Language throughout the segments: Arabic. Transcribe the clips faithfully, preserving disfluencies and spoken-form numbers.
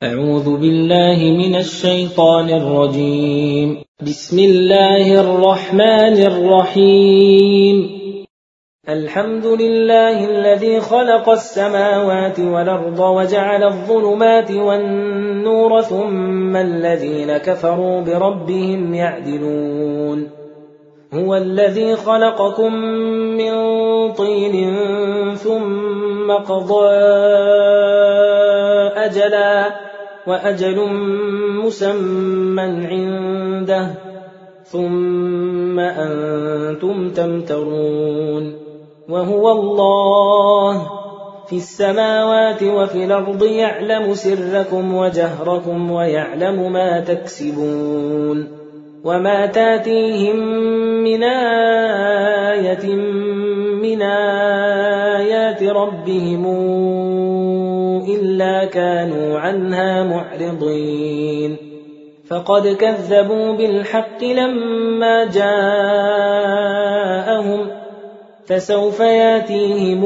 أعوذ بالله من الشيطان الرجيم. بسم الله الرحمن الرحيم. الحمد لله الذي خلق السماوات والأرض وجعل الظلمات والنور ثم الذين كفروا بربهم يعدلون. هو الذي خلقكم من طين ثم قضى أجلا وأجل مسمى عنده ثم أنتم تمترون. وهو الله في السماوات وفي الأرض يعلم سركم وجهركم ويعلم ما تكسبون. وما تاتيهم من آية من آيات ربهم إلا كانوا عنها معرضين. فقد كذبوا بالحق لما جاءهم فسوف ياتيهم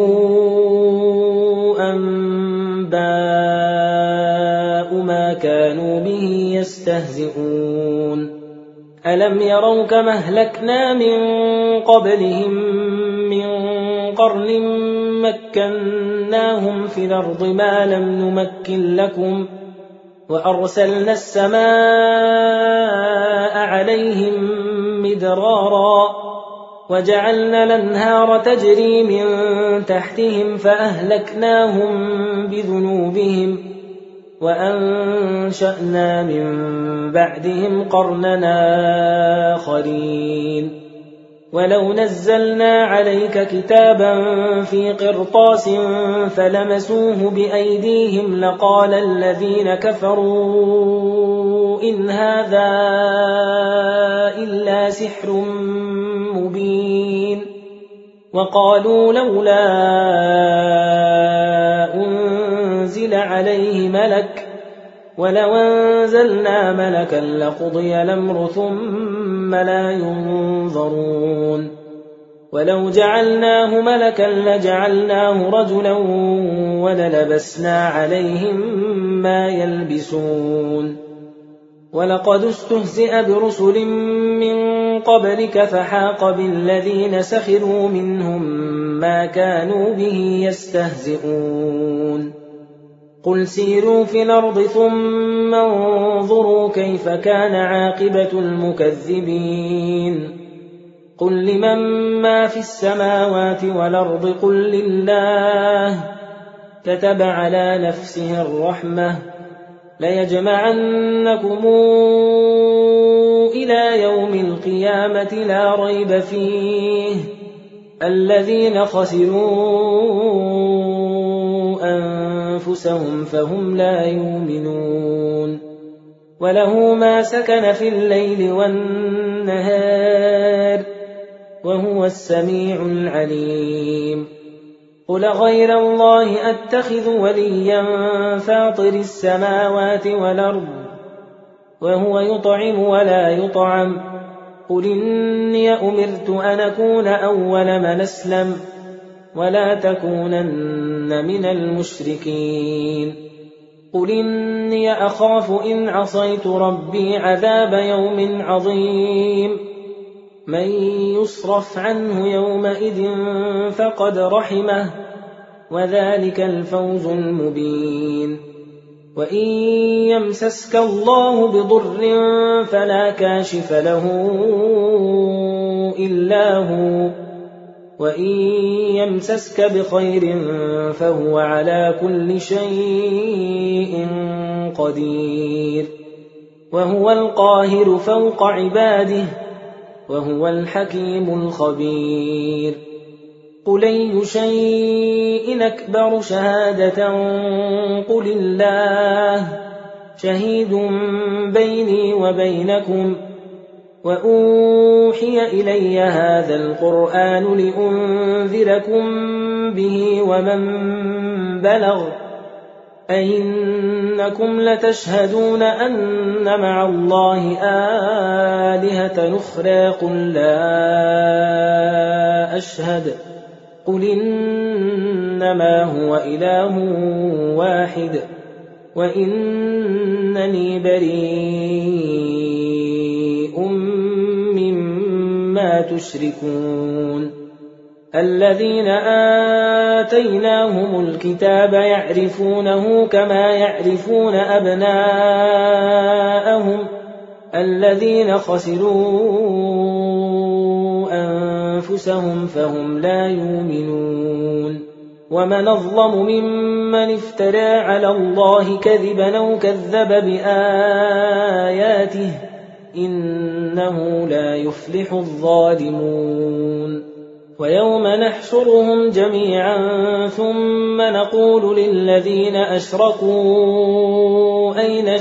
أنباء ما كانوا به يستهزئون. ألم يروا كما أهلكنا من قبلهم من قرن مكناهم في الأرض ما لم نمكن لكم وأرسلنا السماء عليهم مدرارا وجعلنا الأنهار تجري من تحتهم فأهلكناهم بذنوبهم وأنشأنا من بعدهم قرننا آخرين. ولو نزلنا عليك كتابا في قرطاس فلمسوه بأيديهم لقال الذين كفروا إن هذا إلا سحر مبين. وقالوا لولا أنزل عليه ملك ولو أنزلنا ملكا لقضي الأمر ثم لا ينظرون. ولو جعلناه ملكا لجعلناه رجلا وللبسنا عليهم ما يلبسون. ولقد استهزئ برسل من قبلك فحاق بالذين سخروا منهم ما كانوا به يستهزئون. قل سيروا في الأرض ثم انظروا كيف كان عاقبة المكذبين. قل لمن ما في السماوات والأرض قل لله كتب على نفسه الرحمة ليجمعنكم إلى يوم القيامة لا ريب فيه الذين خسروا أنفسهم فهم لا يؤمنون. وله ما سكن في الليل والنهار وهو السميع العليم. قل غير الله أتخذ وليا فاطر السماوات والأرض وهو يطعم ولا يطعم. قل إني أمرت أن أكون أول من أسلم ولا تكونن من المشركين. قل إني أخاف إن عصيت ربي عذاب يوم عظيم. من يصرف عنه يومئذ فقد رحمه وذلك الفوز المبين. وإن يمسسك الله بضر فلا كاشف له إلا هو وإن يمسسك بخير فهو على كل شيء قدير. وهو القاهر فوق عباده وهو الحكيم الخبير. قل أي شيء أكبر شهادة قل الله شهيد بيني وبينكم وأوحي إلي هذا القرآن لأنذركم به ومن بلغ أئنكم لتشهدون أن مع الله آلهة أخرى قل لا أشهد قل إنما هو إله واحد وإنني بريء مما تشركون الذين آتيناهم الكتاب يعرفونه كما يعرفون أبناءهم الذين خسروا أنفسهم فهم لا يؤمنون ومن أظلم ممن افترى على الله كذبا أو كذب بآياته إنه لا يفلح الظالمون ويوم نحشرهم جميعا ثم نقول للذين أشركوا أين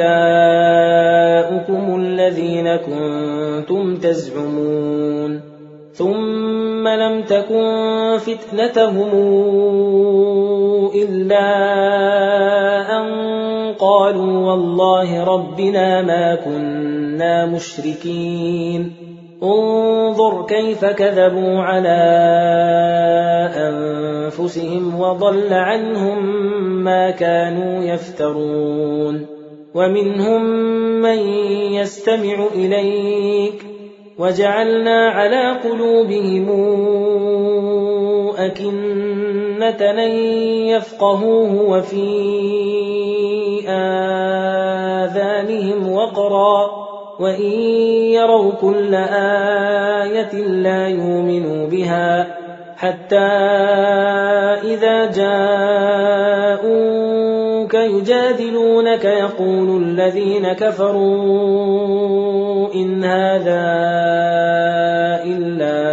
شركاؤكم الذين كنتم تزعمون ثم لم تكن فتنتهم إلا أن قالوا والله ربنا ما كنا مشركين انظر كيف كذبوا على أنفسهم وضل عنهم ما كانوا يفترون ومنهم من يستمع إليك وجعلنا على قلوبهم أكنة أن يفقهوه وفي آذانهم وقرا وإن يروا كل آية لا يؤمنوا بها حتى إذا جاءوك يجادلونك يقول الذين كفروا إن هذا إلا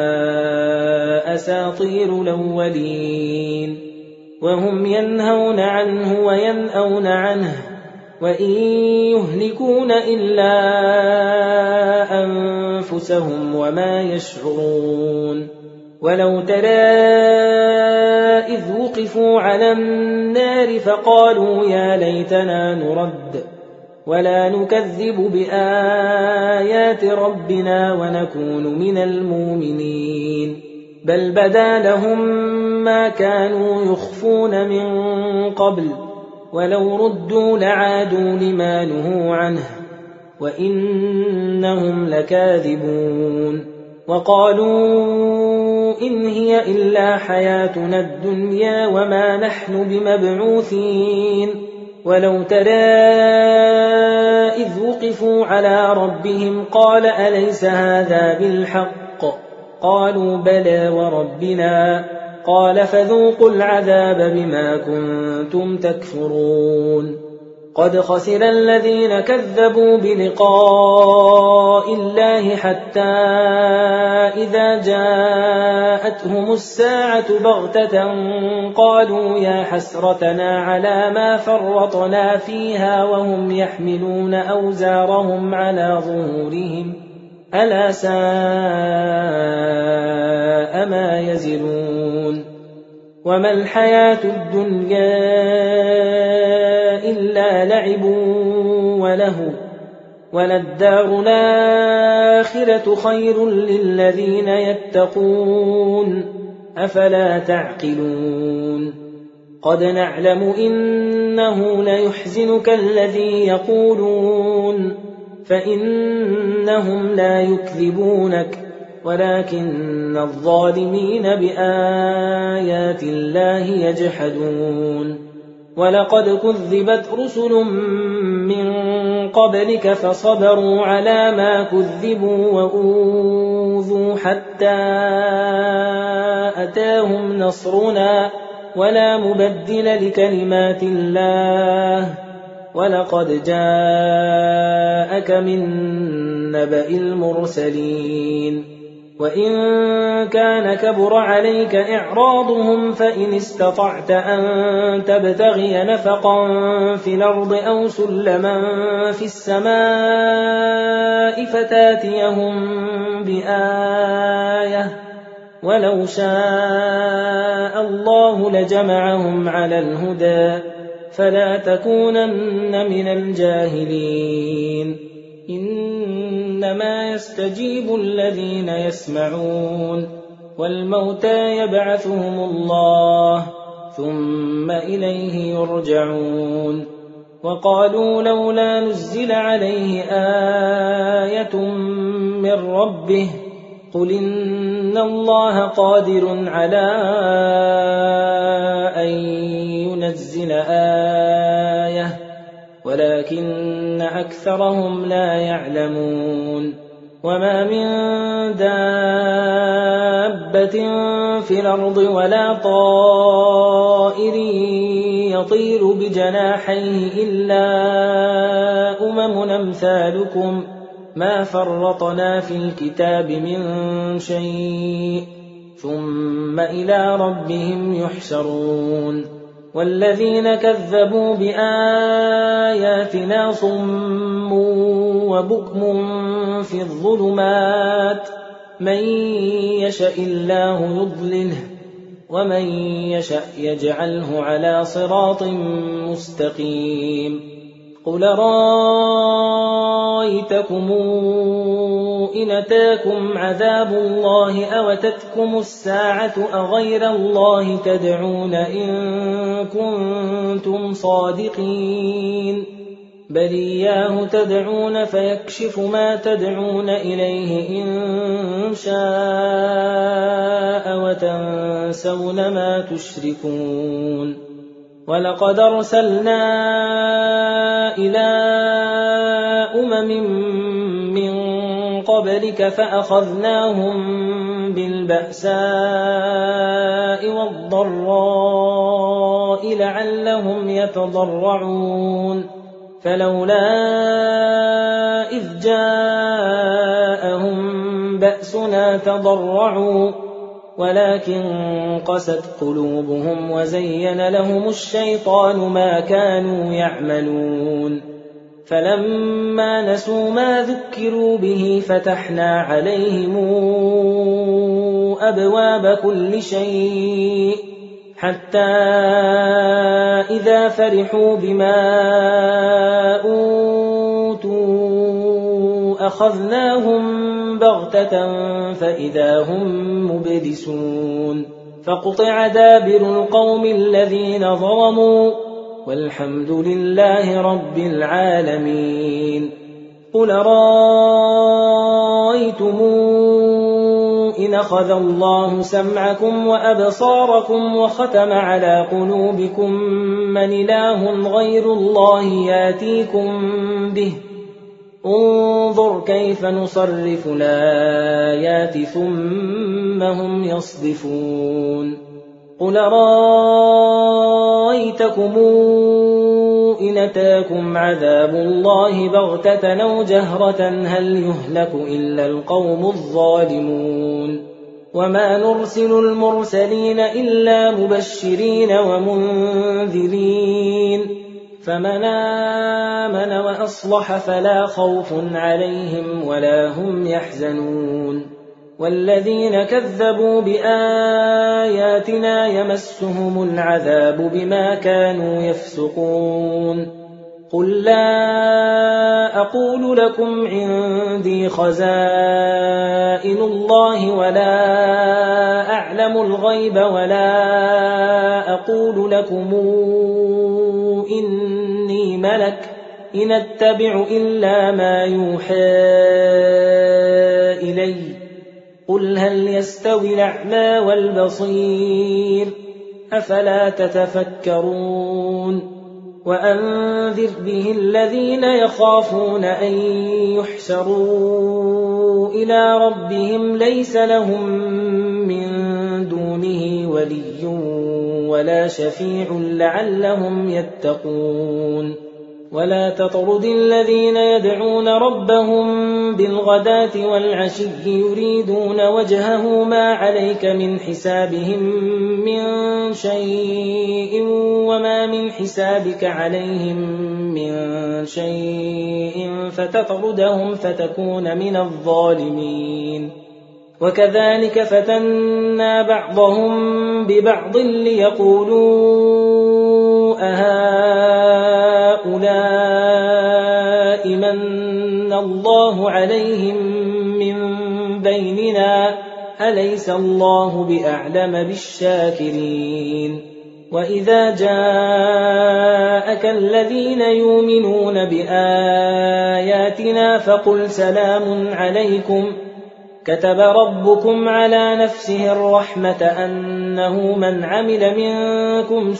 أساطير الأولين وهم ينهون عنه وينأون عنه وإن يهلكون إلا أنفسهم وما يشعرون ولو ترى إذ وقفوا على النار فقالوا يا ليتنا نرد ولا نكذب بآيات ربنا ونكون من المؤمنين بل بدا لهم ما كانوا يخفون من قبل ولو ردوا لعادوا لما نهوا عنه وإنهم لكاذبون وقالوا إن هي إلا حياتنا الدنيا وما نحن بمبعوثين ولو ترى إذ وقفوا على ربهم قال أليس هذا بالحق قالوا بلى وربنا قال فذوقوا العذاب بما كنتم تكفرون قد خسر الذين كذبوا بلقاء الله حتى إذا جاءتهم الساعة بغتة قالوا يا حسرتنا على ما فرطنا فيها وهم يحملون أوزارهم على ظهورهم ألا ساء ما يزرون وما الحياة الدنيا إلا لعب وله وللدار الآخرة خير للذين يتقون أفلا تعقلون قد نعلم إنه ليحزنك الذي يقولون فإنهم لا يكذبونك ولكن الظالمين بآيات الله يجحدون ولقد كذبت رسل من قبلك فصبروا على ما كذبوا وأوذوا حتى أتاهم نصرنا ولا مبدل لكلمات الله ولقد جاءك من نبأ المرسلين وإن كان كبر عليك إعراضهم فإن استطعت أن تبتغي نفقا في الأرض أو سلما في السماء فتاتيهم بآية ولو شاء الله لجمعهم على الهدى فلا تكونن من الجاهلين إنما يستجيب الذين يسمعون والموتى يبعثهم الله ثم إليه يرجعون وقالوا لولا نزل عليه آية من ربه قل إن الله قادر على أن ينزل آية ولكن أكثرهم لا يعلمون وما من دابة في الأرض ولا طائر يطير بجناحيه إلا أمم أمثالكم ما فرطنا في الكتاب من شيء ثم إلى ربهم يحشرون والذين كذبوا بآياتنا صم وبكم في الظلمات من يشاء الله يضلله ومن يشاء يجعله على صراط مستقيم قل رأيتكم إن أتاكم عذاب الله أو أتتكم الساعة أغير الله تدعون إن كنتم صادقين بل إياه تدعون فيكشف ما تدعون إليه إن شاء وتنسون ما تشركون ولقد أرسلنا إلى أمم من قبلك فأخذناهم بالبأساء والضراء لعلهم يتضرعون فلولا إذ جاءهم بأسنا تضرعوا ولكن قست قلوبهم وزين لهم الشيطان ما كانوا يعملون فلما نسوا ما ذكروا به فتحنا عليهم أبواب كل شيء حتى إذا فرحوا بما أوتوا أخذناهم بغتة فإذا هم مبلسون فقطع دابر القوم الذين ظلموا والحمد لله رب العالمين قل رأيتم إن أخذ الله سمعكم وأبصاركم وختم على قلوبكم من إله غير الله ياتيكم به انظر كيف نصرف الآيات ثم هم يصدفون قل رأيتكم إن أتاكم عذاب الله بغتة أو جهرة هل يهلك إلا القوم الظالمون وما نرسل المرسلين إلا مبشرين ومنذرين فمن آمن وأصلح فلا خوف عليهم ولا هم يحزنون والذين كذبوا بآياتنا يمسهم العذاب بما كانوا يفسقون قل لا أقول لكم عندي خزائن الله ولا أعلم الغيب ولا أقول لكم إني ملك إن أتبع إلا ما يوحى إلي قل هل يستوي الأعمى والبصير أفلا تتفكرون وأنذر به الذين يخافون أن يحشروا إلى ربهم ليس لهم من دونه ولي ولا شفيع لعلهم يتقون ولا تطرد الذين يدعون ربهم بالغداة والعشي يريدون وجهه ما عليك من حسابهم من شيء وما من حسابك عليهم من شيء فتطردهم فتكون من الظالمين وكذلك فتنا بعضهم ببعض ليقولوا أهؤلاء من الله عليهم من بيننا أليس الله بأعلم بالشاكرين وإذا جاءك الذين يؤمنون بآياتنا فقل سلام عليكم كتب ربكم على نفسه الرحمة أنه من عمل منكم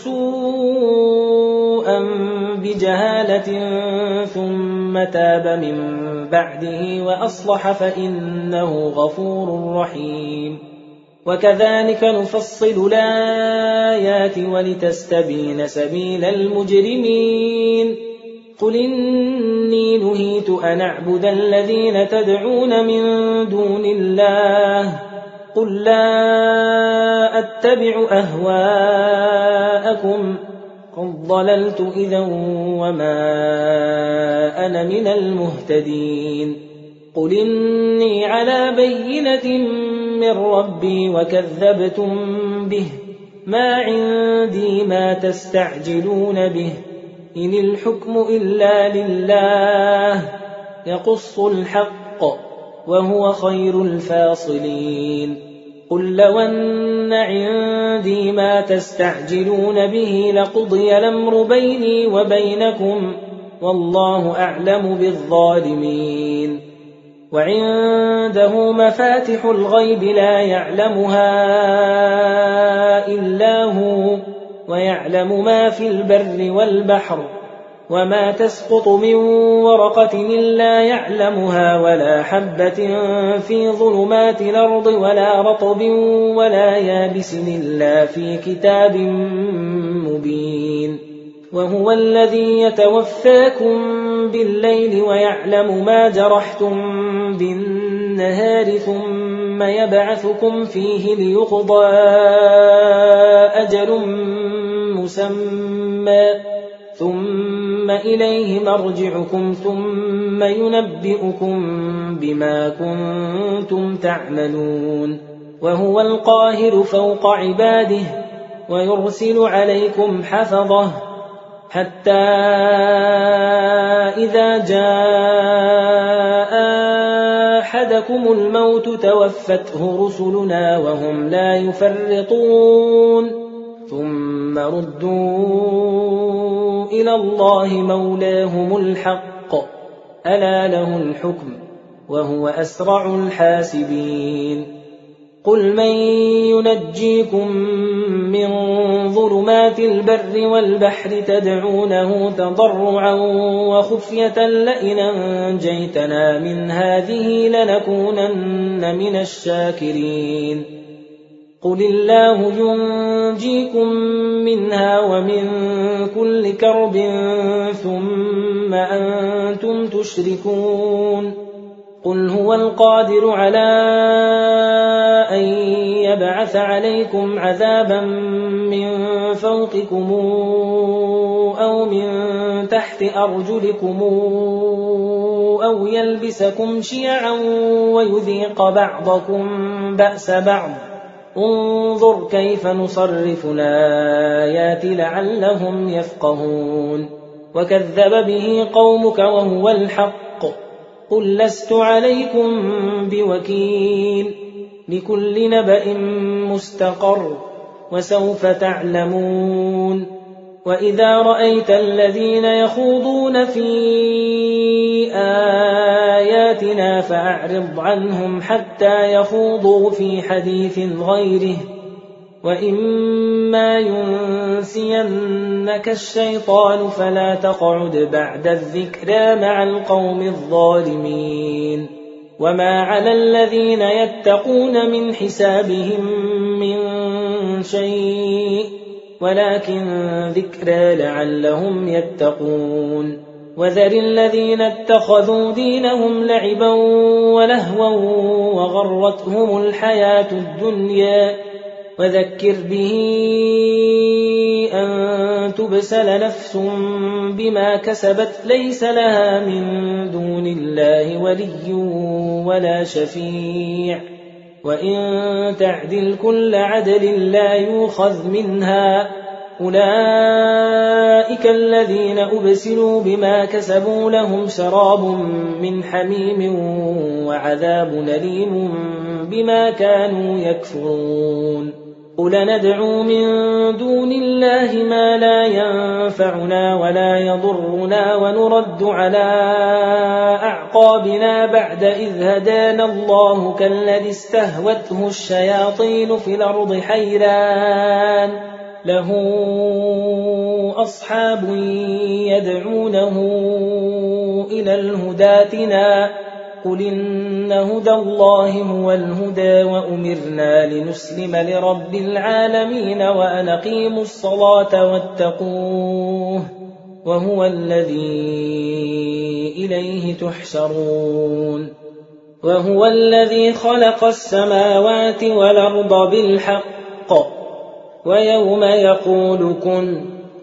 سوءا بجهالة ثم تاب من بعده وأصلح فإنه غفور رحيم وكذلك نفصل الآيات ولتستبين سبيل المجرمين قل إني نهيت أن أعبد الذين تدعون من دون الله قل لا أتبع أهواءكم قد ضللت إذا وما أنا من المهتدين قل إني على بينة من ربي وكذبتم به ما عندي ما تستعجلون به إن الحكم إلا لله يقص الحق وهو خير الفاصلين قل لو أن عندي ما تستعجلون به لقضي الأمر بيني وبينكم والله أعلم بالظالمين وعنده مفاتح الغيب لا يعلمها إلا هو ويعلم ما في البر والبحر وما تسقط من ورقة إلا يعلمها ولا حبة في ظلمات الأرض ولا رطب ولا يابس إلا في كتاب مبين وهو الذي يتوفاكم بالليل ويعلم ما جرحتم بالنهار ثم يبعثكم فيه ليقضى أجل مسمى ثم إليه مرجعكم ثم ينبئكم بما كنتم تعملون وهو القاهر فوق عباده ويرسل عليكم حفظه حتى إذا جاء أحدكم الموت توفته رسلنا وهم لا يفرطون ثم ردوا إلى الله مولاهم الحق ألا له الحكم وهو أسرع الحاسبين قل من ينجيكم من ظلمات البر والبحر تدعونه تضرعا وخفية لئن أنجيتنا من هذه لنكونن من الشاكرين قل الله ينجيكم منها ومن كل كرب ثم أنتم تشركون قل هو القادر على أن يبعث عليكم عذابا من فوقكم أو من تحت أرجلكم أو يلبسكم شيعا ويذيق بعضكم بأس بعض انظر كيف نصرف الآيات لعلهم يفقهون وكذب به قومك وهو الحق قل لست عليكم بوكيل لكل نبأ مستقر وسوف تعلمون وإذا رأيت الذين يخوضون في آياتنا فأعرض عنهم حتى يخوضوا في حديث غيره وإما ينسينك الشيطان فلا تقعد بعد الذكرى مع القوم الظالمين وما على الذين يتقون من حسابهم من شيء ولكن ذكرى لعلهم يتقون وذر الذين اتخذوا دينهم لعبا ولهوا وغرتهم الحياة الدنيا وذكر به أن تبسل نفس بما كسبت ليس لها من دون الله ولي ولا شفيع وإن تعدل كل عدل لا يؤخذ منها أولئك الذين أبسلوا بما كسبوا لهم شراب من حميم وعذاب أليم بما كانوا يكفرون قل ندعو من دون الله ما لا ينفعنا ولا يضرنا ونرد على أعقابنا بعد إذ هدانا الله كالذي استهوته الشياطين في الأرض حيران له أصحاب يدعونه إلى الهدى ائتنا قل إن هدى الله هو الهدى وأمرنا لنسلم لرب العالمين وأن أقيموا الصلاة واتقوه وهو الذي إليه تحشرون وهو الذي خلق السماوات والأرض بالحق ويوم يقول كن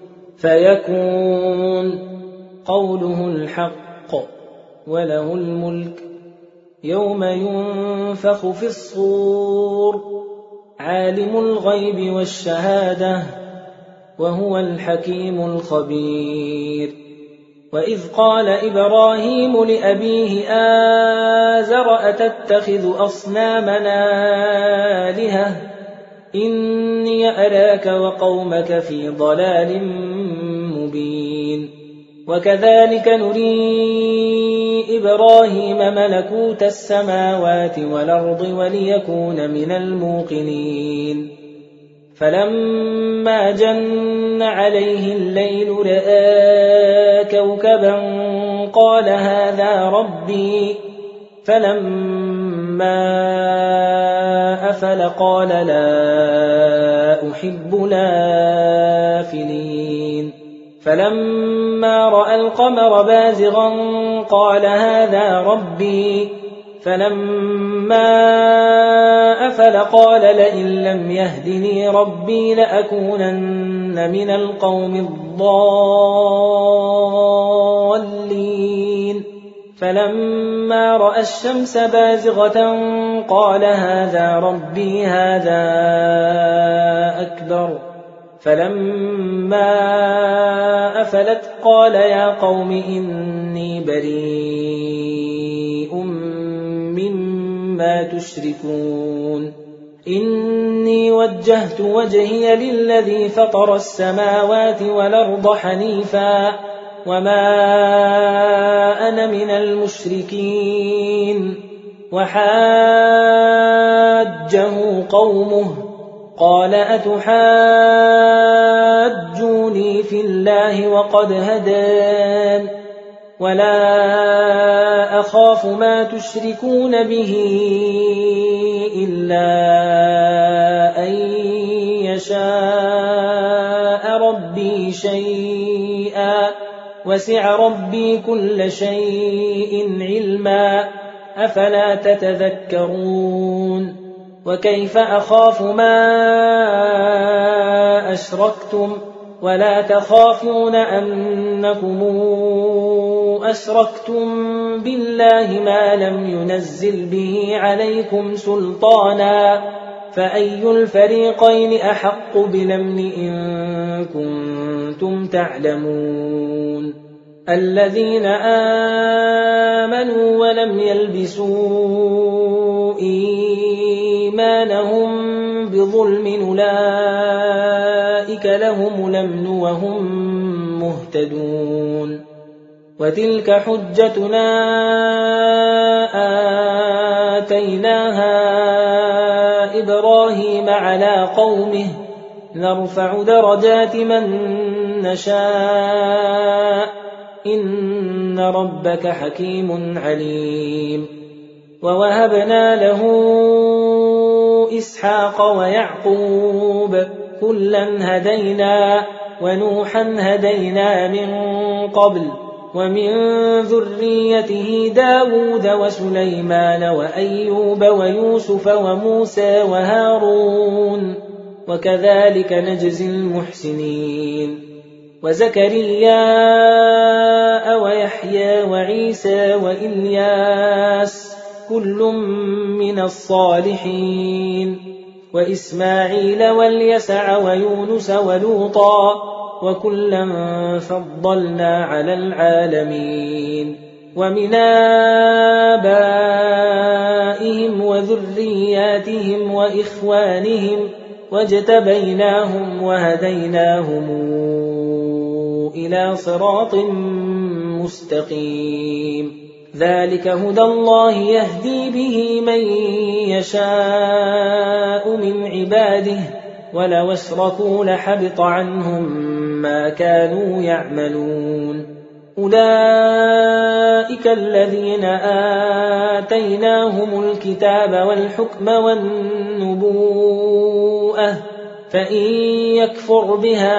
فيكون قوله الحق وله الملك يوم ينفخ في الصور عالم الغيب والشهادة وهو الحكيم الخبير وإذ قال إبراهيم لأبيه آزر أتتخذ أصنامنا آلهة إني أراك وقومك في ضلال مبين وكذلك نري إبراهيم ملكوت السماوات والأرض وليكون من الموقنين فلما جن عليه الليل رأى كوكبا قال هذا ربي فلما أفل قال لا أحب الآفلين فلما رأى القمر بازغا قال هذا ربي فلما أفل قال لئن لم يهدني ربي لأكونن من القوم الضالين فلما رأى الشمس بازغة قال هذا ربي هذا أكبر فلما أفلت قال يا قوم إني بريء مما تشركون إني وجهت وجهي للذي فطر السماوات والأرض حنيفا وما أنا من المشركين وحاجه قومه قال أتحاجوني في الله وقد هدان ولا أخاف ما تشركون به إلا أن يشاء ربي شيئا وسع ربي كل شيء علما أفلا تتذكرون وكيف أخاف ما أشركتم ولا تخافون أنكم أشركتم بالله ما لم ينزل به عليكم سلطانا فأي الفريقين أحق بالأمن إن كنتم تعلمون الذين آمنوا ولم يلبسوا إيمانهم بظلم أولئك لهم الأمن وهم مهتدون وتلك حجتنا آتيناها إبراهيم على قومه نرفع درجات من نشاء إن ربك حكيم عليم ووهبنا له إسحاق ويعقوب كلا هدينا ونوحا هدينا من قبل ومن ذريته داود وسليمان وأيوب ويوسف وموسى وهارون وكذلك نجزي المحسنين وزكريا ويحيى وعيسى وإلياس كل من الصالحين وإسماعيل واليسع ويونس ولوطا وكلا فضلنا على العالمين ومن آبائهم وذرياتهم وإخوانهم واجتبيناهم وهديناهم إلى صراط مستقيم ذلك هدى الله يهدي به من يشاء من عباده ولو اشركوا لحبط عنهم ما كانوا يعملون أولئك الذين آتيناهم الكتاب والحكم والنبوءة فإن يكفر بها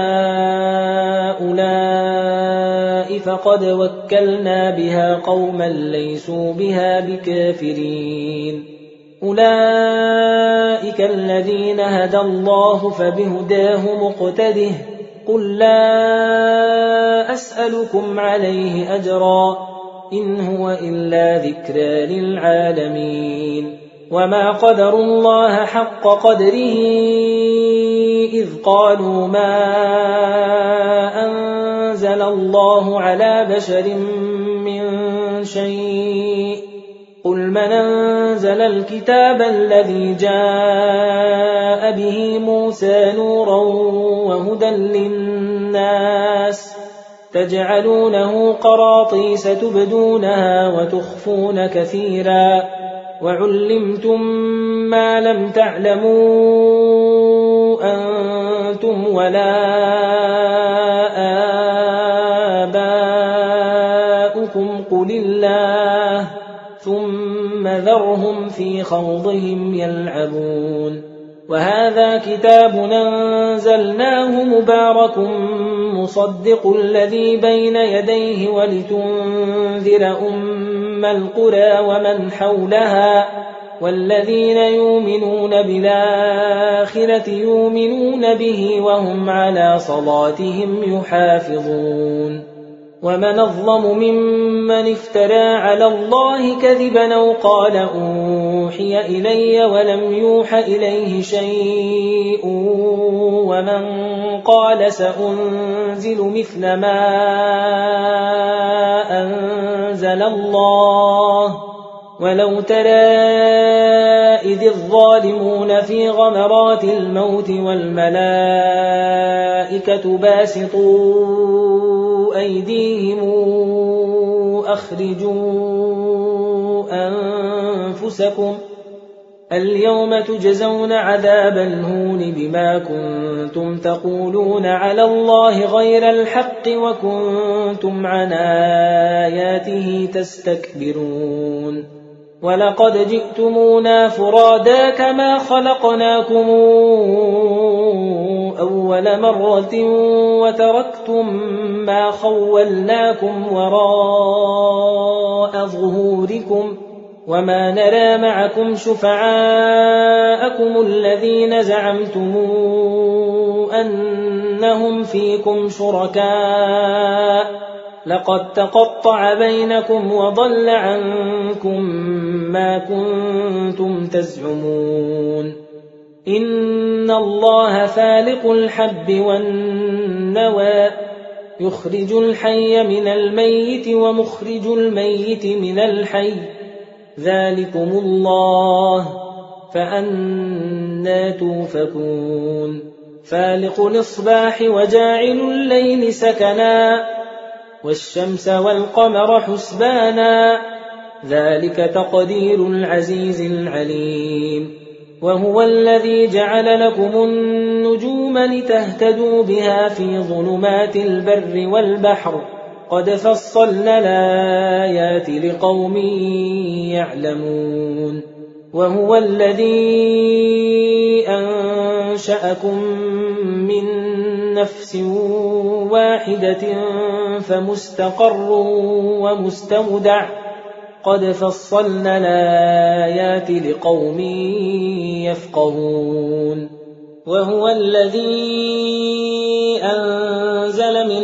هؤلاء فقد وكلنا بها قوما ليسوا بها بكافرين أولئك الذين هدى الله فبهداه مقتده قل لا أسألكم عليه أجرا إن هو إلا ذكرى للعالمين وما قدروا الله حق قدره إذ قالوا ما أنزل الله على بشر من شيء قل من أنزل الكتاب الذي جاء به موسى نورا وهدى للناس تجعلونه قراطيس تبدونها وتخفون كثيرا وعلمتم ما لم تعلموا أنتم ولا آباؤكم قل الله ثم ذرهم في خوضهم يلعبون وهذا كتاب أنزلناه مبارك مصدق الذي بين يديه ولتنذر أم القرى ومن حولها والذين يؤمنون بالآخرة يؤمنون به وهم على صلاتهم يحافظون ومن أظلم ممن افترى على الله كذبا أو قال أوحي إلي ولم يوح إليه شيء ومن قال سأنزل مثل ما أنزل الله ولو ترى إذ الظالمون في غمرات الموت والملائكة باسطوا أيديهم أخرجوا أنفسكم اليوم تجزون عذاب الهون بما كنتم تقولون على الله غير الحق وكنتم عن آياته تستكبرون ولقد جئتمونا فرادا كما خلقناكم أول مرة وتركتم ما خولناكم وراء ظهوركم وما نرى معكم شفعاءكم الذين زعمتم أنهم فيكم شركاء لقد تقطع بينكم وضل عنكم ما كنتم تزعمون إن الله فالق الحب والنوى يخرج الحي من الميت ومخرج الميت من الحي ذلكم الله فأنى توفكون فالق الإصباح وجاعل الليل سكنا والشمس والقمر حسبانا ذلك تقدير العزيز العليم وهو الذي جعل لكم النجوم لتهتدوا بها في ظلمات البر والبحر قد فصلنا الآيات لقوم يعلمون وهو الذي أنشأكم من نفس واحدة فمستقر ومستودع قد فصلنا الآيات لقوم يفقهون وهو الذي أنزل من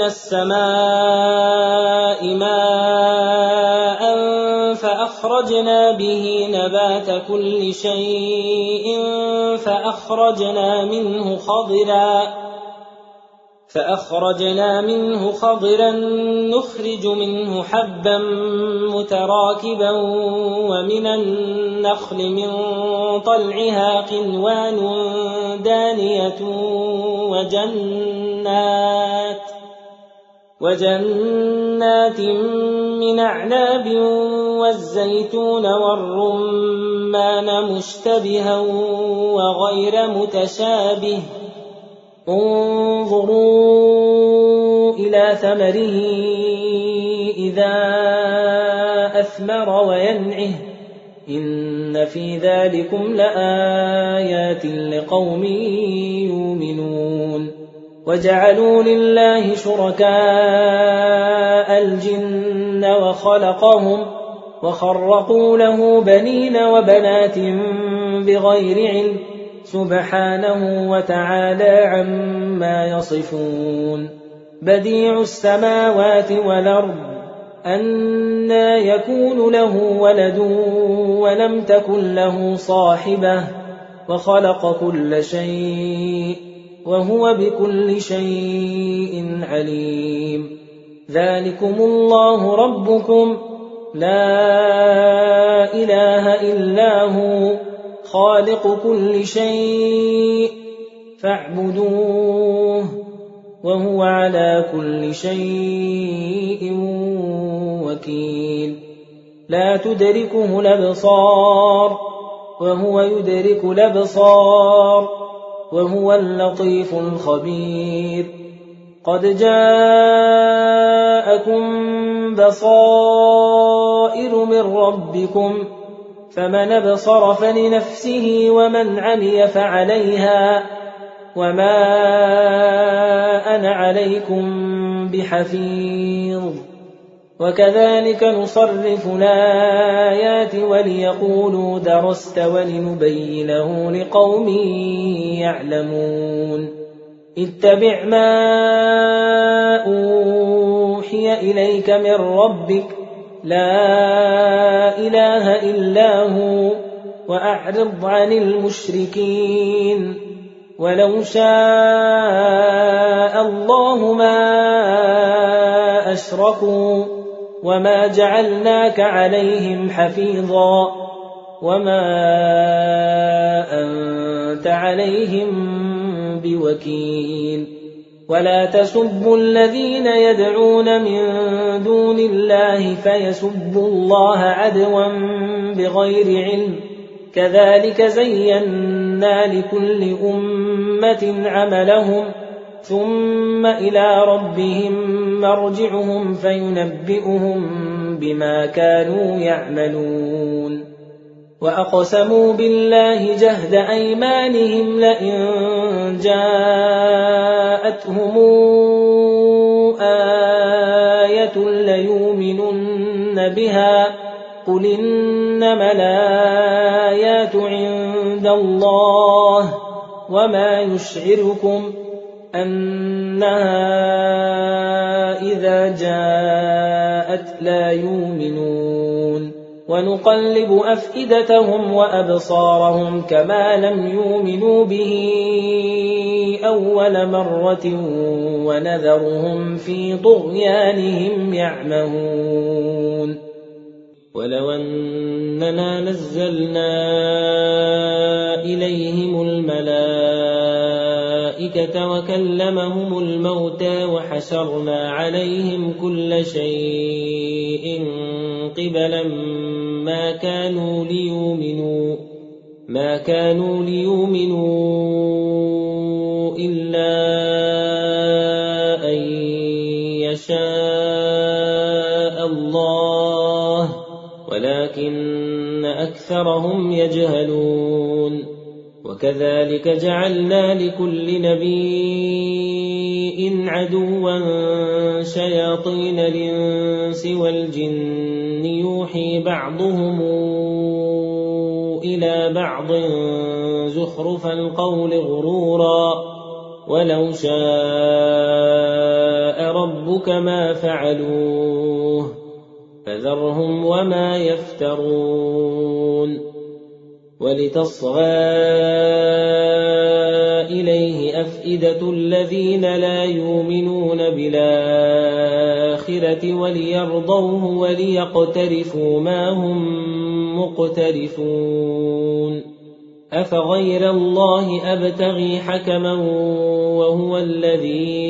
السماء ماء فأخرجنا به نبات كل شيء فأخرجنا منه خضرا فأخرجنا منه خضرا نخرج منه حبا متراكبا ومن النخل من طلعها قنوان دانية وجنات, وجنات من أعناب والزيتون والرمان مشتبها وغير متشابه انظروا إلى ثمره إذا أثمر وينعه إن في ذلكم لآيات لقوم يؤمنون. وجعلوا لله شركاء الجن وخلقهم وخرقوا له بنين وبنات بغير علم سبحانه وتعالى عما يصفون. بديع السماوات والأرض أنى يكون له ولد ولم تكن له صاحبة وخلق كل شيء وهو بكل شيء عليم. ذلكم الله ربكم لا إله إلا هو خالق كل شيء فاعبدوه وهو على كل شيء وكيل. لا تدركه الأبصار وهو يدرك الأبصار وهو اللطيف الخبير. قد جاءكم بصائر من ربكم فمن أبصر فلنفسه ومن عمي فعليها وما أنا عليكم بحفيظ. وكذلك نصرف الآيات وليقولوا درست ولنبينه لقوم يعلمون. اتبع ما أوحي إليك من ربك لا إله إلا هو وأعرض عن المشركين. ولو شاء الله ما أشركوا وما جعلناك عليهم حفيظا وما أنت عليهم بوكيل. ولا تسبوا الذين يدعون من دون الله فيسبوا الله عدوا بغير علم كذلك زينا لكل أمة عملهم ثم إلى ربهم مرجعهم فينبئهم بما كانوا يعملون. وأقسموا بالله جهد أيمانهم لئن جاءتهم آية ليؤمنن بها قل إنما الآيات عند الله وما يشعركم أنها إذا جاءت لا يؤمنون. ونقلب أفئدتهم وأبصارهم كما لم يؤمنوا به أول مرة ونذرهم في طغيانهم يعمهون. ولو أننا نزلنا إليهم الملائكة وكلمهم الموتى وحشرنا عليهم كل شيء قبلا ما كانوا ليؤمنوا ما كانوا ليؤمنوا إلا أن يشاء الله ولكن أكثرهم يجهلون. وكذلك جعلنا لكل نبي عدوا شياطين الإنس والجن يوحي بعضهم إلى بعض زخرف القول غرورا ولو شاء ربك ما فعلوه فذرهم وما يفترون. ولتصغى إليه أفئدة الذين لا يؤمنون بالآخرة وليرضوه وليقترفوا ما هم مقترفون أفغير الله أبتغي حكما وهو الذي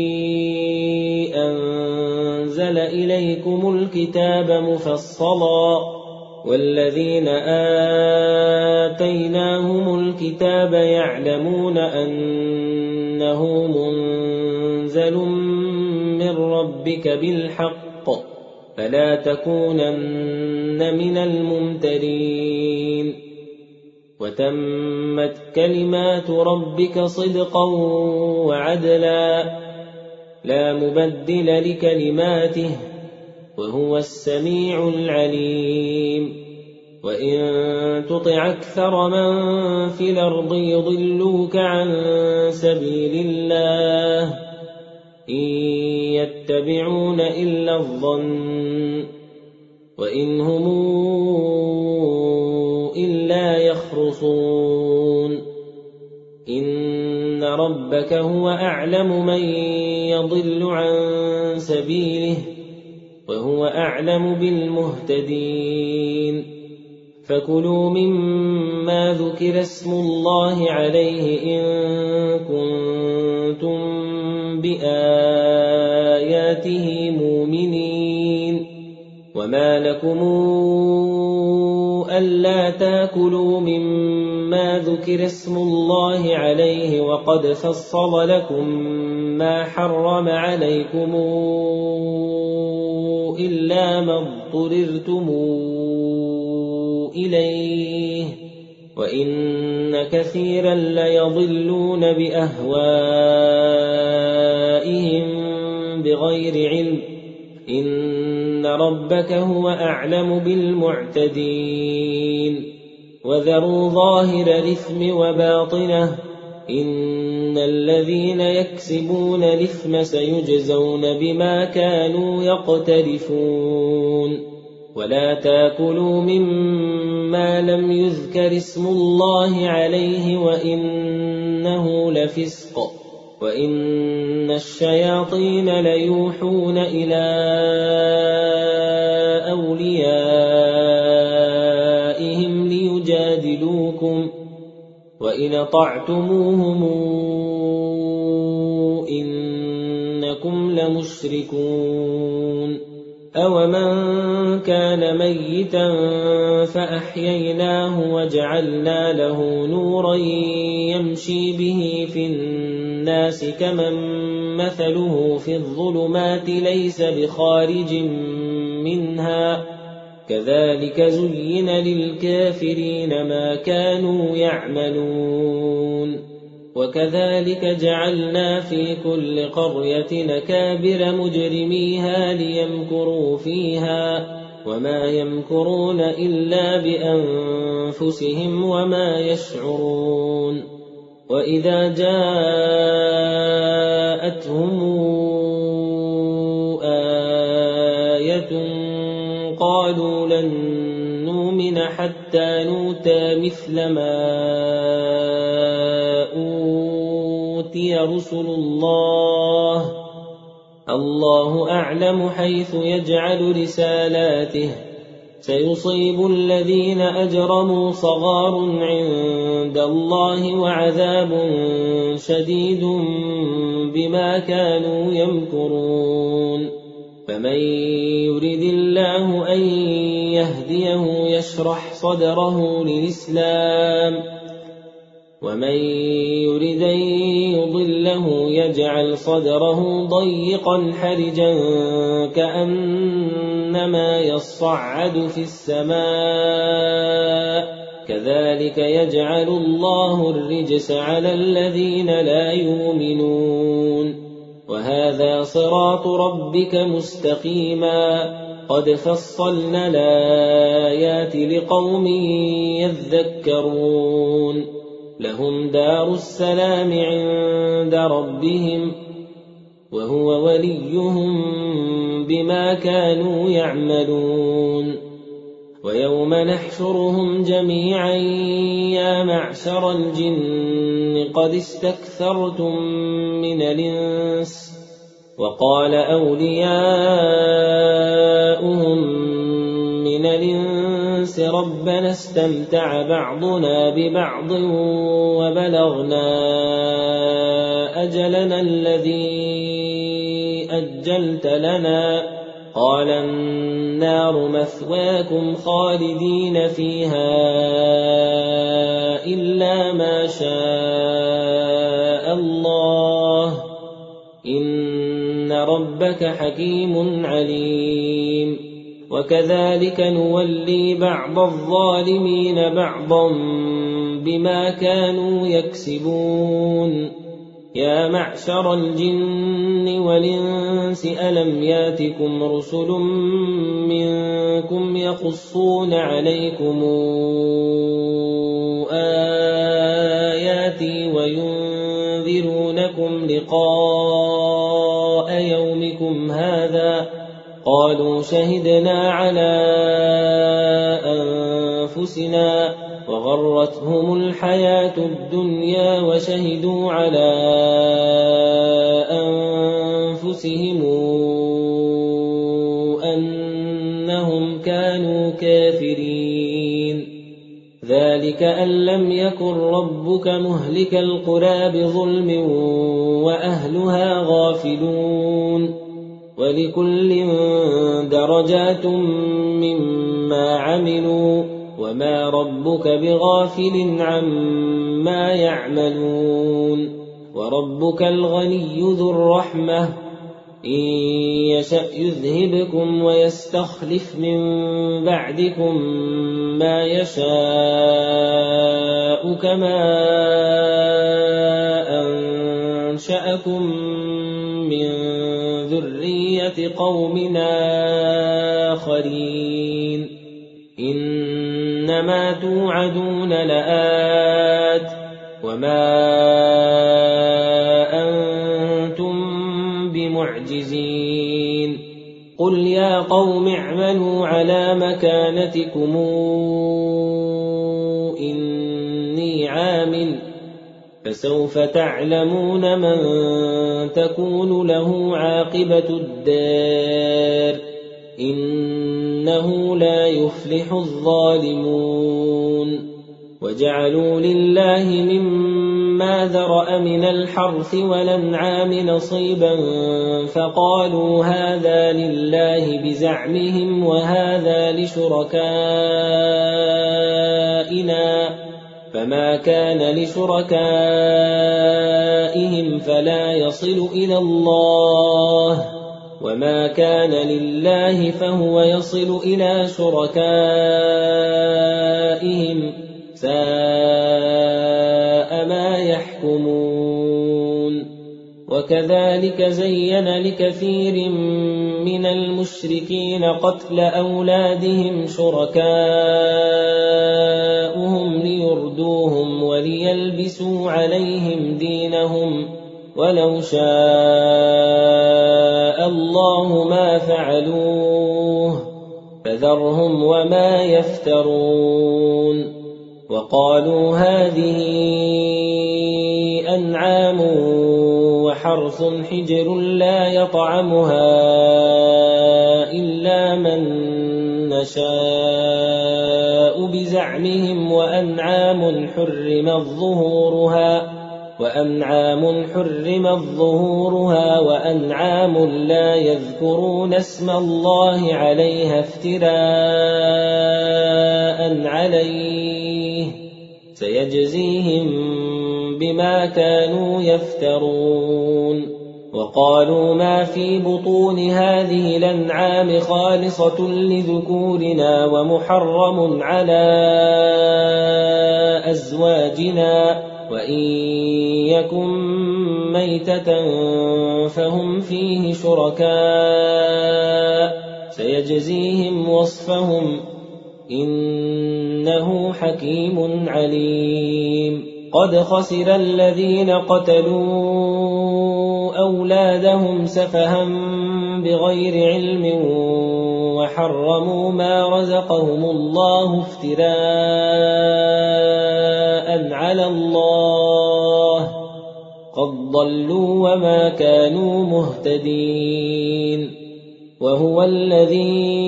أنزل إليكم الكتاب مفصلا والذين آتيناهم الكتاب يعلمون أنه منزل من ربك بالحق فلا تكونن من الممترين وتمت كلمات ربك صدقا وعدلا لا مبدل لكلماته وهو السميع العليم وإن تطع أكثر من في الأرض يضلوك عن سبيل الله إن يتبعون إلا الظن وإن هم إلا يخرصون إن ربك هو أعلم من يضل عن سبيله وهو أعلم بالمهتدين فكلوا مما ذكر اسم الله عليه إن كنتم بآياته مؤمنين وما لكم ألا تاكلوا مما ذكر اسم الله عليه وقد فصل لكم ما حرم عليكم إلا ما اضطررتم إليه وإن كثيرا ليضلون بأهوائهم بغير علم إن ربك هو أعلم بالمعتدين وذروا ظاهر الإثم وباطنه إن الذين يكسبون الإثم سيجزون بما كانوا يقترفون ولا تاكلوا مما لم يذكر اسم الله عليه وإنه لفسق وإن الشياطين ليوحون إلى أوليائهم ليجادلوكم وإن أطعتموهم إنكم لمشركون أومن كان ميتا فأحييناه وجعلنا له نورا يمشي به في الناس كمن مثله في الظلمات ليس بخارج منها كذلك زين للكافرين ما كانوا يعملون وكذلك جعلنا في كل قرية نكابر مجرميها ليمكروا فيها وما يمكرون إلا بأنفسهم وما يشعرون وإذا جاءتهم آية قالوا لن نؤمن حتى نؤتى مثل ما أوتي رسل الله الله أعلم حيث يجعل رسالاته سيصيب الذين أجرموا صغار عند الله وعذاب شديد بما كانوا يمكرون فمن يرد الله أن يهديه يشرح صدره للإسلام ومن يرد أن يضله يجعل صدره ضيقا حرجا كأنما يصعد في السماء كذلك يجعل الله الرجس على الذين لا يؤمنون وهذا صراط ربك مستقيما قد فصلنا الآيات لقوم يذكرون لهم دار السلام عند ربهم وهو وليهم بما كانوا يعملون ويوم نحشرهم جميعا يا معشر الجن قد استكثرتم من الإنس وقال أولياؤهم من الإنس ربنا استمتع بعضنا ببعض وبلغنا أجلنا الذي أجلت لنا قال النار مثواكم خالدين فيها إلا ما شاء الله إن ربك حكيم عليم وكذلك نولي بعض الظالمين بعضا بما كانوا يكسبون يا معشر الجن والإنس ألم ياتكم رسل منكم يقصون عليكم آياتي وينذرونكم لقاء يومكم هذا قالوا شهدنا على أنفسنا وغرتهم الحياة الدنيا وشهدوا على أنفسهم أنهم كانوا كافرين ذلك أن لم يكن ربك مهلك القرى بظلم وأهلها غافلون ولكل درجات مما عملوا وما ربك بغافل عما يعملون وربك الغني ذو الرحمة إن يشأ يذهبكم ويستخلف من بعدكم ما يشاء كما أنشأكم من ذرية قوم آخرين إنما توعدون لآت وما أنتم بمعجزين قل يا قوم اعملوا على مكانتكم إني عامل فسوف تعلمون من تكون له عاقبة الدار إنه لا يفلح الظالمون وجعلوا لله مما ذرأ من الحرث والأنعام نصيبا فقالوا هذا لله بزعمهم وهذا لشركائنا فما كان لشركائهم فلا يصل إلى الله وما كان لله فهو يصل إلى شركائهم ساء ما يحكمون وكذلك زين لكثير من المشركين قتل أولادهم شركاؤهم ليردوهم وليلبسوا عليهم دينهم ولو شاء الله ما فعلوه فذرهم وما يفترون وقالوا هذه أنعام وحرث حجر لا يطعمها إلا من نشاء بزعمهم وأنعام حرمت ظهورها وأنعام حرمت ظهورها وأنعام لا يذكرون اسم الله عليها افتراء عليه سيجزيهم بما كانوا يفترون وقالوا ما في بطون هذه الأنعام خالصة لذكورنا ومحرم على أزواجنا وإن يكن ميتة فهم فيه شركاء سيجزيهم وصفهم إنه حكيم عليم قد خسر الذين قتلوا أولادهم سفها بغير علم وحرموا ما رزقهم الله افتراء على الله قد ضلوا وما كانوا مهتدين وهو الذي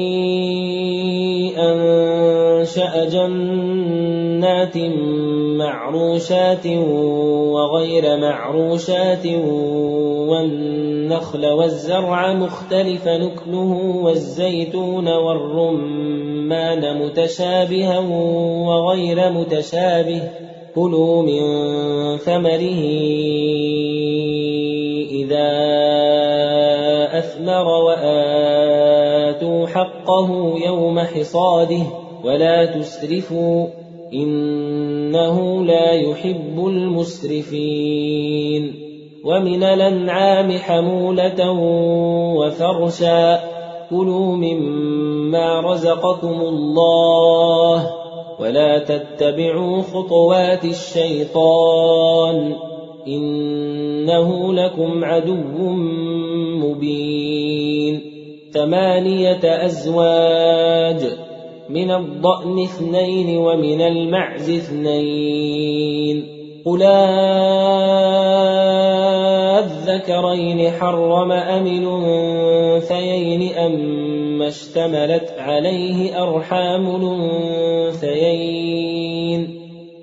أنشأ جنات معروشات وغير معروشات والنخل والزرع مختلف نكله والزيتون والرمان متشابها وغير متشابه كلوا من ثمره إذا أثمر وآتوا حقه يوم حصاده ولا تسرفوا إنه لا يحب المسرفين ومن الأنعام حمولة وفرشا كلوا مما رزقكم الله ولا تتبعوا خطوات الشيطان إنه لكم عدو مبين ثمانية أزواج من الضأن اثنين ومن المعز اثنين قل الذكرين حرم أم الأنثيين أما اشتملت عليه أرحام الأنثيين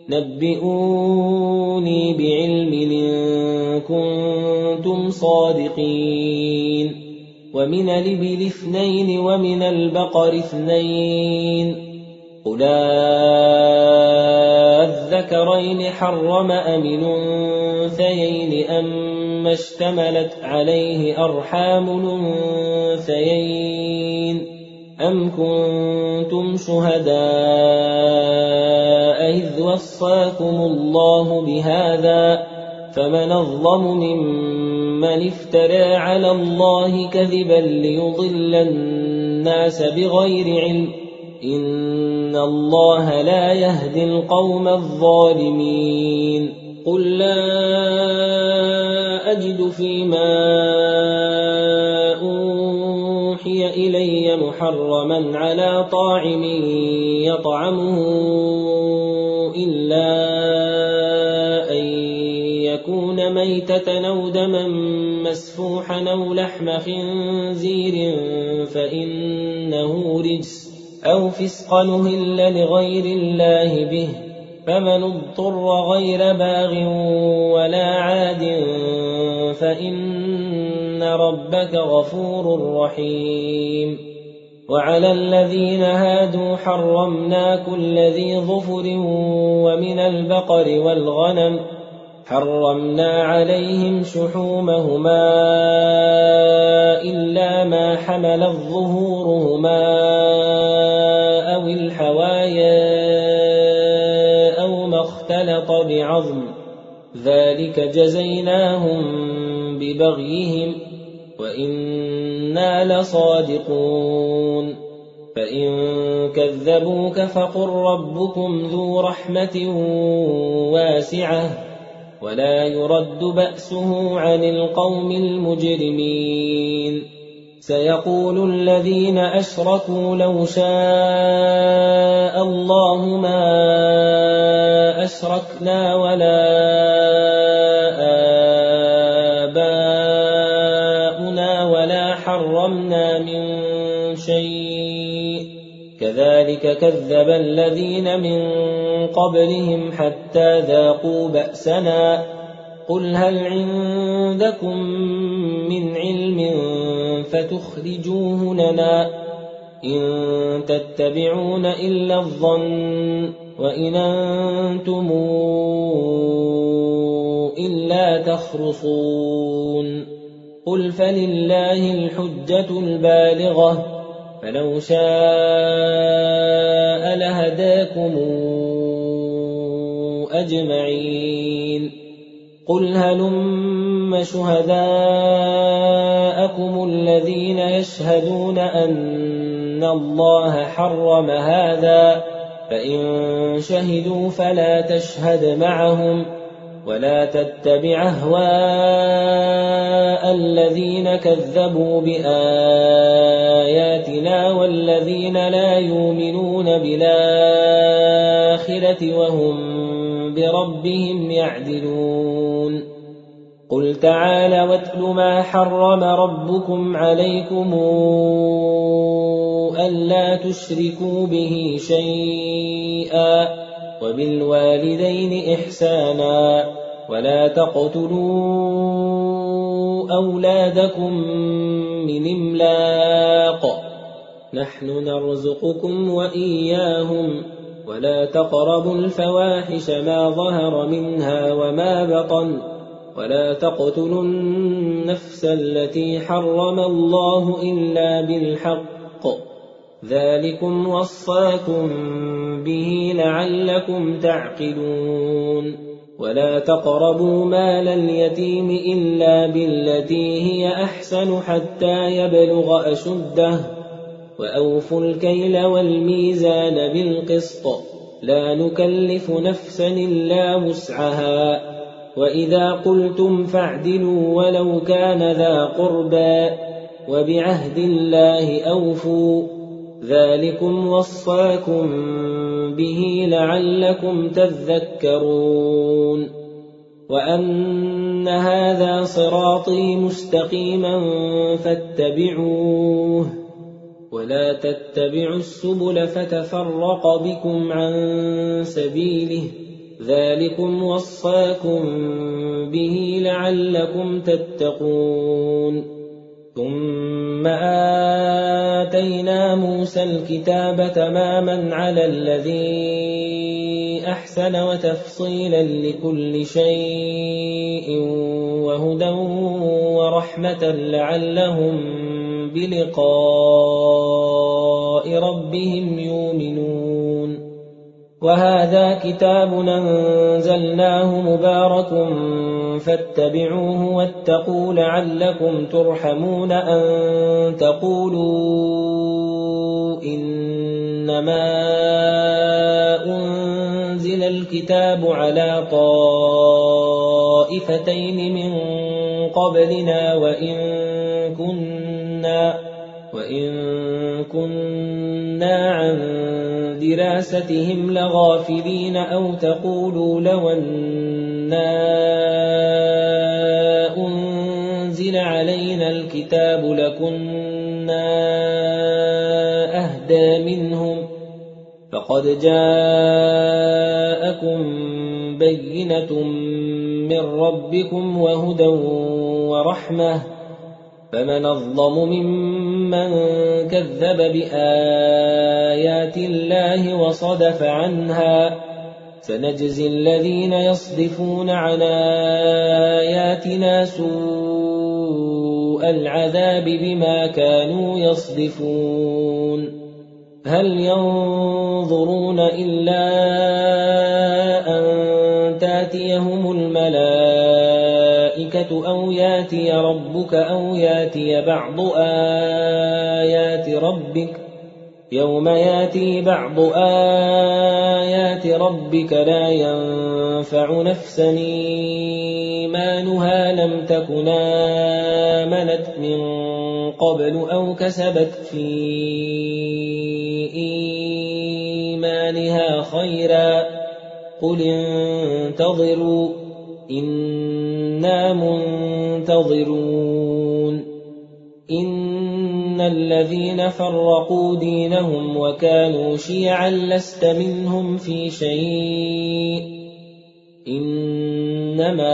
نبئوني بعلم إن كنتم صادقين ومن الإبل اثنين ومن البقر اثنين قل الذكرين حرم أم الأنثيين أما اشتملت عليه أرحام الأنثيين أم كنتم شهداء إذ وصاكم الله بهذا فمن أظلم ممن افترى على الله كذبا ليضل الناس بغير علم إن الله لا يهدي القوم الظالمين قل لا أجد فيما أوحي إلي محرما على طاعم يطعمه إلا أن يكون ميتة أو دما مسفوحا أو لحم خنزير فإنه رجس أو فسقا أهل لغير الله به فمن اضطر غير باغ ولا عاد فإن ربك غفور رحيم وعلى الذين هادوا حرمنا كل ذي ظفر ومن البقر والغنم حرمنا عليهم شحومهما إلا ما حملت ظهورهما أو الحوايا أو ما اختلط بعظم ذلك جزيناهم ببغيهم وإنا لصادقون فإن كذبوك فقل ربكم ذو رحمة واسعة ولا يرد بأسه عن القوم المجرمين سيقول الذين أشركوا لو شاء الله ما أشركنا ولا آباؤنا ولا حرمنا من شيء كذلك كذب الذين من قبلهم حتى ذاقوا بأسنا قل هل عندكم من علم فتخرجوه لنا إن تتبعون إلا الظن وإن أنتم إلا تخرصون قل فلله الحجة البالغة فلو شاء لهداكم أجمعين قل هلم شهداءكم الذين يشهدون أن الله حرم هذا فإن شهدوا فلا تشهد معهم ولا تتبع أهواء الذين كذبوا بآياتنا والذين لا يؤمنون بالآخرة وهم بربهم يعدلون قل تعالى واتل ما حرم ربكم عليكم ألا تشركوا به شيئا وبالوالدين إحسانا ولا تقتلوا أولادكم من إملاق نحن نرزقكم وإياهم ولا تقربوا الفواحش ما ظهر منها وما بطن ولا تقتلوا النفس التي حرم الله إلا بالحق ذلكم وصاكم به لعلكم تعقلون ولا تقربوا مال اليتيم إلا بالتي هي أحسن حتى يبلغ أشده وأوفوا الكيل والميزان بالقسط لا نكلف نفسا إلا وسعها وإذا قلتم فاعدلوا ولو كان ذا قربى وبعهد الله أوفوا ذلكم وصاكم به لعلكم تذكرون وأن هذا صراطي مستقيما فاتبعوه ولا تتبعوا السبل فتفرق بكم عن سبيله ذلكم وصاكم به لعلكم تتقون ثم آتينا موسى الكتاب تماما على الذي أحسن وتفصيلا لكل شيء وهدى ورحمة لعلهم بلقاء ربهم يؤمنون وهذا كتاب أنزلناه مبارك فاتبعوه واتقوا لعلكم ترحمون أن تقولوا إنما أنزل الكتاب على طائفتين من قبلنا وإن كنا وإن كنا عن دراستهم لغافلين أو تقولوا لو أنا أنزل علينا الكتاب لكنا أهدى منهم فقد جاءكم بينة من ربكم وهدى ورحمة فمن أظلم ممن كذب بآيات الله وصدف عنها سنجزي الذين يصدفون عن آياتنا سوء العذاب بما كانوا يصدفون هل ينظرون إلا أن تاتيهم الملائكة أو ياتي ربك أو ياتي بعض آيات ربك يوم ياتي بعض آيات ربك لا ينفع نفسا إيمانها لم تكن آمنت من قبل أو كسبت في إيمانها خيرا قل انتظروا إنا منتظرون إن الذين فرقوا دينهم وكانوا شيعا لست منهم في شيء إنما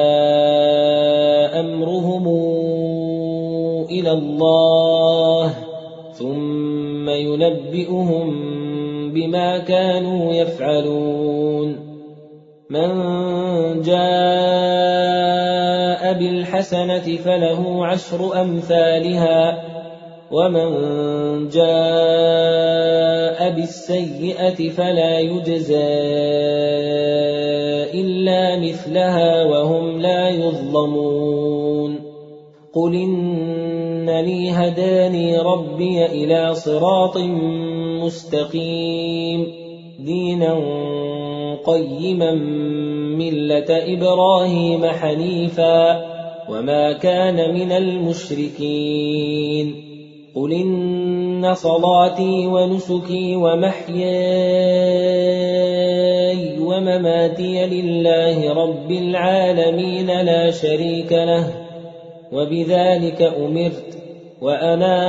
أمرهم إلى الله ثم ينبئهم بما كانوا يفعلون من جاء بالحسنة فله عشر أمثالها ومن جاء بالسيئة فلا يجزى إلا مثلها وهم لا يظلمون قل إنني هداني ربي إلى صراط مستقيم دينا قيما ملة إبراهيم حنيفا وما كان من المشركين قل إن صلاتي ونسكي ومحياي ومماتي لله رب العالمين لا شريك له وبذلك أمرت وأنا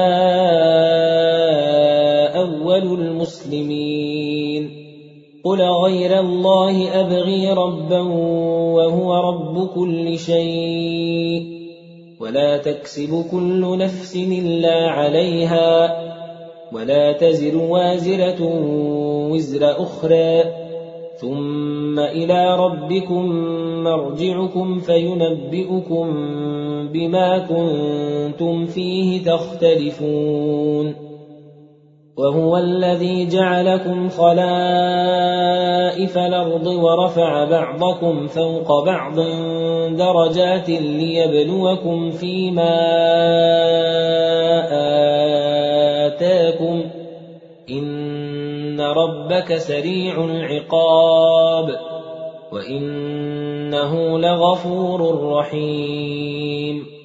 أول المسلمين قل غير الله أبغي ربا وهو رب كل شيء ولا تكسب كل نفس إلا عليها ولا تزر وازرة وزر أخرى ثم إلى ربكم مرجعكم فينبئكم بما كنتم فيه تختلفون وهو الذي جعلكم خلائف الأرض ورفع بعضكم فوق بعض درجات ليبلوكم فيما آتاكم إن ربك سريع العقاب وإنه لغفور رحيم